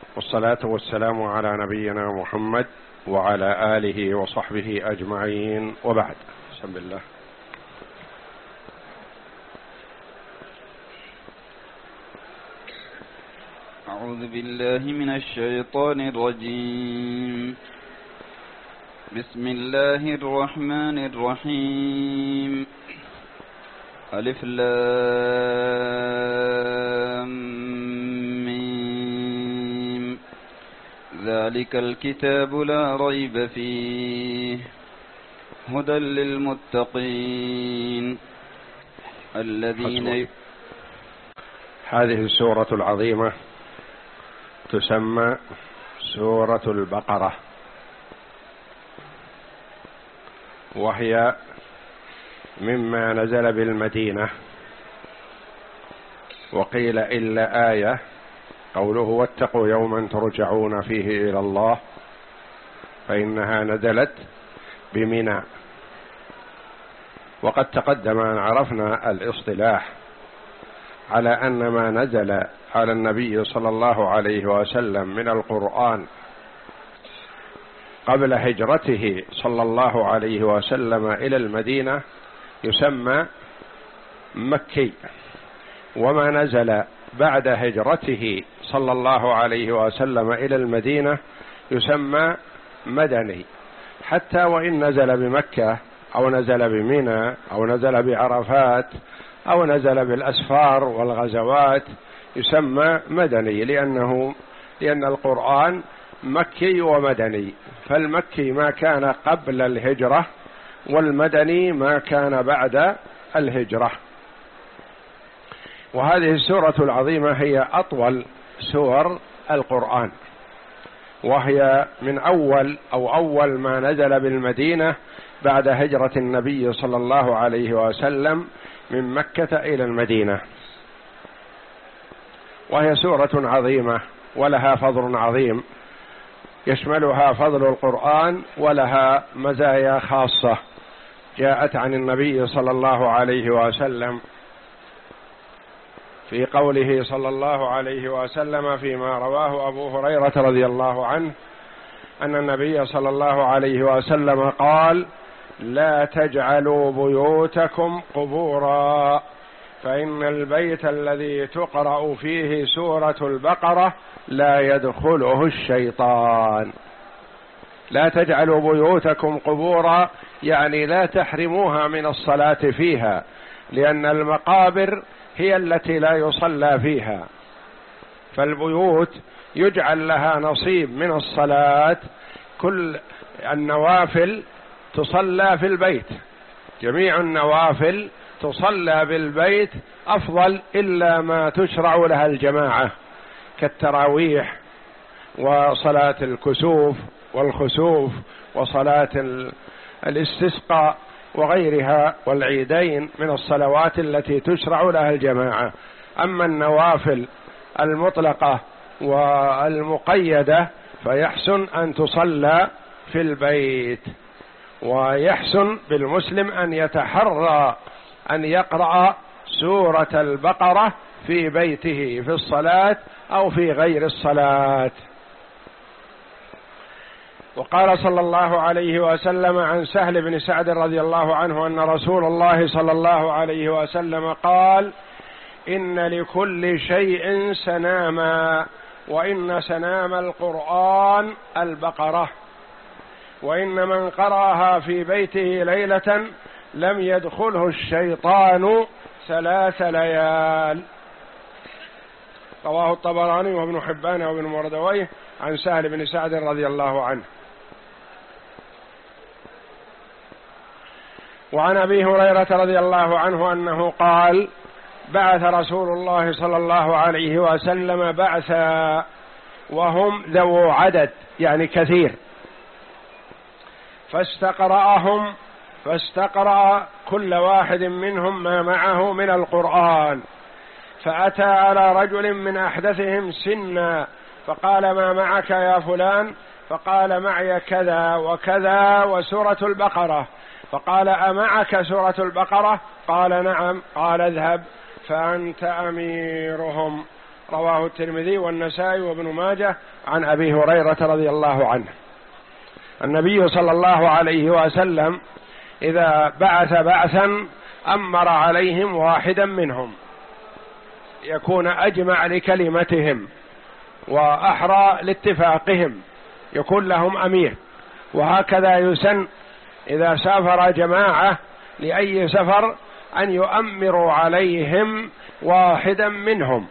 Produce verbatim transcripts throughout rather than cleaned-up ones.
والصلاة والسلام على نبينا محمد وعلى آله وصحبه أجمعين، وبعد. بسم الله. أعوذ بالله من الشيطان الرجيم. بسم الله الرحمن الرحيم. ألف لام ميم. ذلك الكتاب لا ريب فيه هدى للمتقين الذين ي... هذه السورة العظيمة تسمى سورة البقرة، وهي مما نزل بالمدينة، وقيل إلا آية قوله واتقوا يوما ترجعون فيه إلى الله، فإنها نزلت بمنى. وقد تقدم أن عرفنا الاصطلاح على أن ما نزل على النبي صلى الله عليه وسلم من القرآن قبل هجرته صلى الله عليه وسلم إلى المدينة يسمى مكي، وما نزل بعد هجرته صلى الله عليه وسلم إلى المدينة يسمى مدني، حتى وإن نزل بمكة أو نزل بمنى أو نزل بعرفات أو نزل بالأسفار والغزوات يسمى مدني، لأنه لأن القرآن مكي ومدني، فالمكي ما كان قبل الهجرة والمدني ما كان بعد الهجرة. وهذه السورة العظيمة هي أطول سور القرآن، وهي من أول أو أول ما نزل بالمدينة بعد هجرة النبي صلى الله عليه وسلم من مكة إلى المدينة، وهي سورة عظيمة ولها فضل عظيم يشملها فضل القرآن، ولها مزايا خاصة جاءت عن النبي صلى الله عليه وسلم في قوله صلى الله عليه وسلم فيما رواه أبو هريرة رضي الله عنه أن النبي صلى الله عليه وسلم قال: لا تجعلوا بيوتكم قبورا، فإن البيت الذي تقرأ فيه سورة البقرة لا يدخله الشيطان. لا تجعلوا بيوتكم قبورا يعني لا تحرموها من الصلاة فيها، لأن المقابر هي التي لا يصلى فيها، فالبيوت يجعل لها نصيب من الصلاة، كل النوافل تصلى في البيت، جميع النوافل تصلى بالبيت أفضل، إلا ما تشرع لها الجماعة كالتراويح وصلاة الكسوف والخسوف وصلاة الاستسقاء وغيرها والعيدين من الصلوات التي تشرع لها الجماعة. أما النوافل المطلقة والمقيدة فيحسن أن تصلى في البيت، ويحسن بالمسلم أن يتحرى أن يقرأ سورة البقرة في بيته في الصلاة أو في غير الصلاة. وقال صلى الله عليه وسلم عن سهل بن سعد رضي الله عنه أن رسول الله صلى الله عليه وسلم قال: إن لكل شيء سناما، وإن سنام القرآن البقرة، وإن من قرأها في بيته ليلة لم يدخله الشيطان ثلاث ليال. رواه الطبراني وابن حبان وابن مردويه عن سهل بن سعد رضي الله عنه. وعن أبي هريرة رضي الله عنه أنه قال: بعث رسول الله صلى الله عليه وسلم بعثا وهم ذو عدد يعني كثير، فاستقرأهم فاستقرأ كل واحد منهم ما معه من القرآن، فأتى على رجل من أحدثهم سنا فقال: ما معك يا فلان؟ فقال: معي كذا وكذا وسورة البقرة. فقال: أمعك سورة البقرة؟ قال: نعم. قال: اذهب فأنت أميرهم، رواه الترمذي والنسائي وابن ماجه عن أبي هريرة رضي الله عنه. النبي صلى الله عليه وسلم إذا بعث بعثا أمر عليهم واحدا منهم يكون أجمع لكلمتهم وأحرى لاتفاقهم، يكون لهم أمير. وهكذا يسن إذا سافر جماعة لأي سفر أن يؤمروا عليهم واحدا منهم.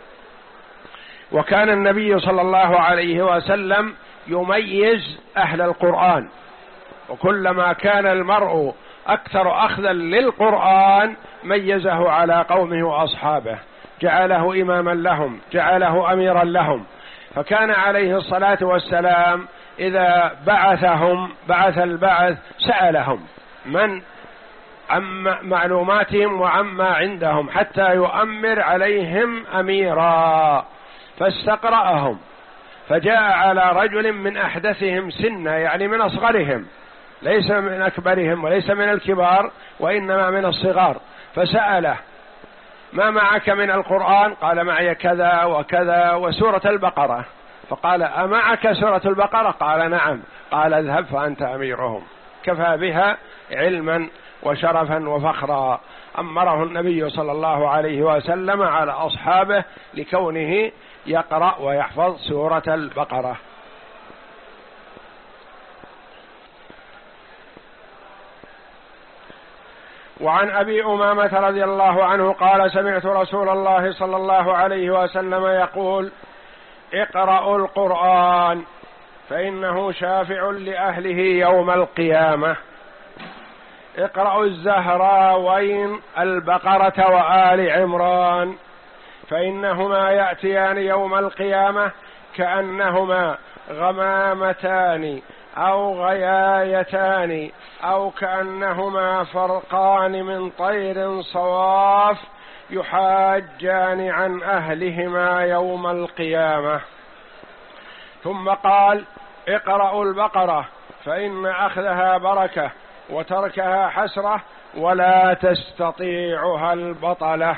وكان النبي صلى الله عليه وسلم يميز أهل القرآن، وكلما كان المرء أكثر أخذا للقرآن ميزه على قومه وأصحابه، جعله إماما لهم، جعله أميرا لهم. فكان عليه الصلاة والسلام إذا بعثهم بعث البعث سألهم من عن معلوماتهم وعما عندهم حتى يؤمر عليهم أميرا، فاستقرأهم، فجاء على رجل من أحدثهم سنا، يعني من أصغرهم، ليس من أكبرهم وليس من الكبار وإنما من الصغار، فسأله: ما معك من القرآن؟ قال: معي كذا وكذا وسورة البقرة. فقال: أمعك سورة البقرة؟ قال: نعم. قال: اذهب فأنت أميرهم. كفى بها علما وشرفا وفخرا. أمره النبي صلى الله عليه وسلم على أصحابه لكونه يقرأ ويحفظ سورة البقرة. وعن أبي أمامة رضي الله عنه قال: سمعت رسول الله صلى الله عليه وسلم يقول: اقرأوا القرآن فإنه شافع لأهله يوم القيامة. اقرأوا الزهراوين البقرة وآل عمران فإنهما يأتيان يوم القيامة كأنهما غمامتان أو غيايتان أو كأنهما فرقان من طير صواف يحاجان عن أهلهما يوم القيامة. ثم قال: اقرأوا البقرة فإن أخذها بركة وتركها حسرة ولا تستطيعها البطلة.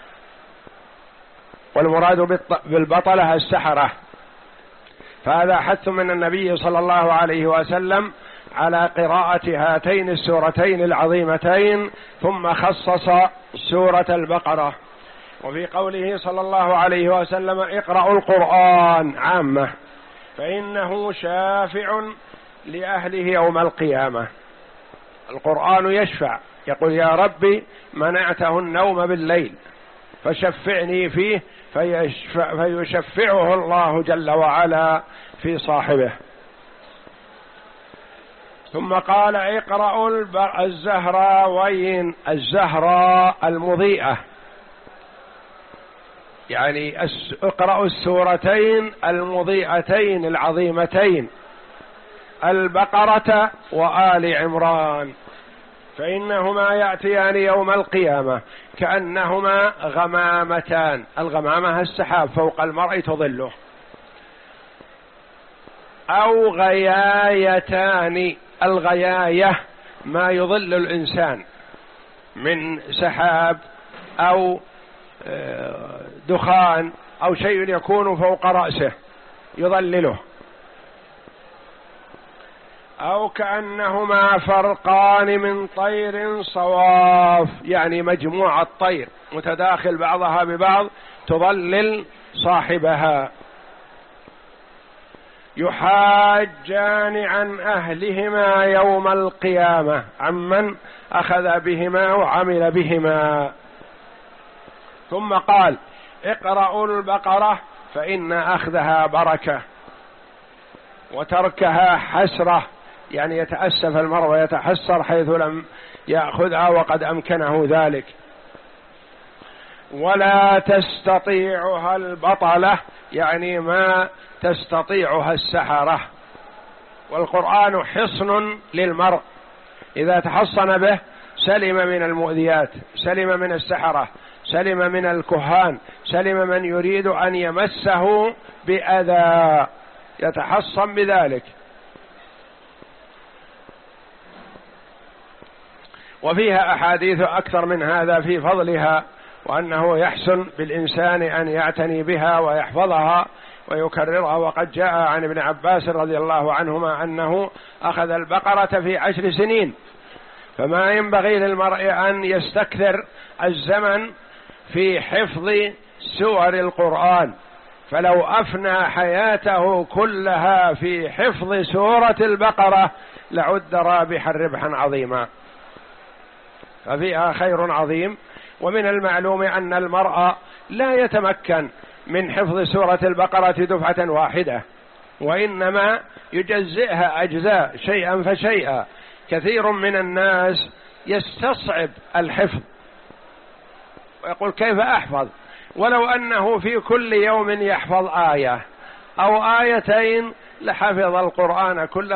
والمراد بالبطلة السحرة. فهذا حث من النبي صلى الله عليه وسلم على قراءة هاتين السورتين العظيمتين، ثم خصص سورة البقرة. وفي قوله صلى الله عليه وسلم: اقرأوا القرآن عامة فإنه شافع لأهله يوم القيامة. القرآن يشفع، يقول: يا ربي منعته النوم بالليل فشفعني فيه، فيشفعه الله جل وعلا في صاحبه. ثم قال: اقرأوا الزهراوين، الزهراء المضيئة، يعني اقرأوا السورتين المضيئتين العظيمتين، البقرة وآل عمران، فإنهما يأتيان يوم القيامة كأنهما غمامتان. الغمامة السحاب فوق المرء تظله. أو غيايتان، الغياية ما يظل الإنسان من سحاب أو دخان أو شيء يكون فوق رأسه يظلله. أو كأنهما فرقان من طير صواف، يعني مجموعة طير متداخل بعضها ببعض تظلل صاحبها. يحاجان عن أهلهما يوم القيامة، عمن أخذ بهما وعمل بهما. ثم قال: اقرأوا البقرة فإن أخذها بركة وتركها حسرة، يعني يتأسف المرء ويتحسر حيث لم يأخذها وقد أمكنه ذلك. ولا تستطيعها البطلة، يعني ما تستطيعها السحرة. والقرآن حصن للمرء، إذا تحصن به سلم من المؤذيات، سلم من السحرة، سلم من الكهان، سلم من يريد أن يمسه بأذى، يتحصن بذلك. وفيها أحاديث أكثر من هذا في فضلها وأنه يحسن بالإنسان أن يعتني بها ويحفظها ويكررها. وقد جاء عن ابن عباس رضي الله عنهما أنه أخذ البقرة في عشر سنين، فما ينبغي للمرء أن يستكثر الزمن في حفظ سور القرآن، فلو أفنى حياته كلها في حفظ سورة البقرة لعد رابحا ربحا عظيما، ففيها خير عظيم. ومن المعلوم أن المرء لا يتمكن من حفظ سورة البقرة دفعة واحدة، وإنما يجزئها أجزاء شيئا فشيئا. كثير من الناس يستصعب الحفظ ويقول كيف أحفظ، ولو أنه في كل يوم يحفظ آية أو آيتين لحفظ القرآن كله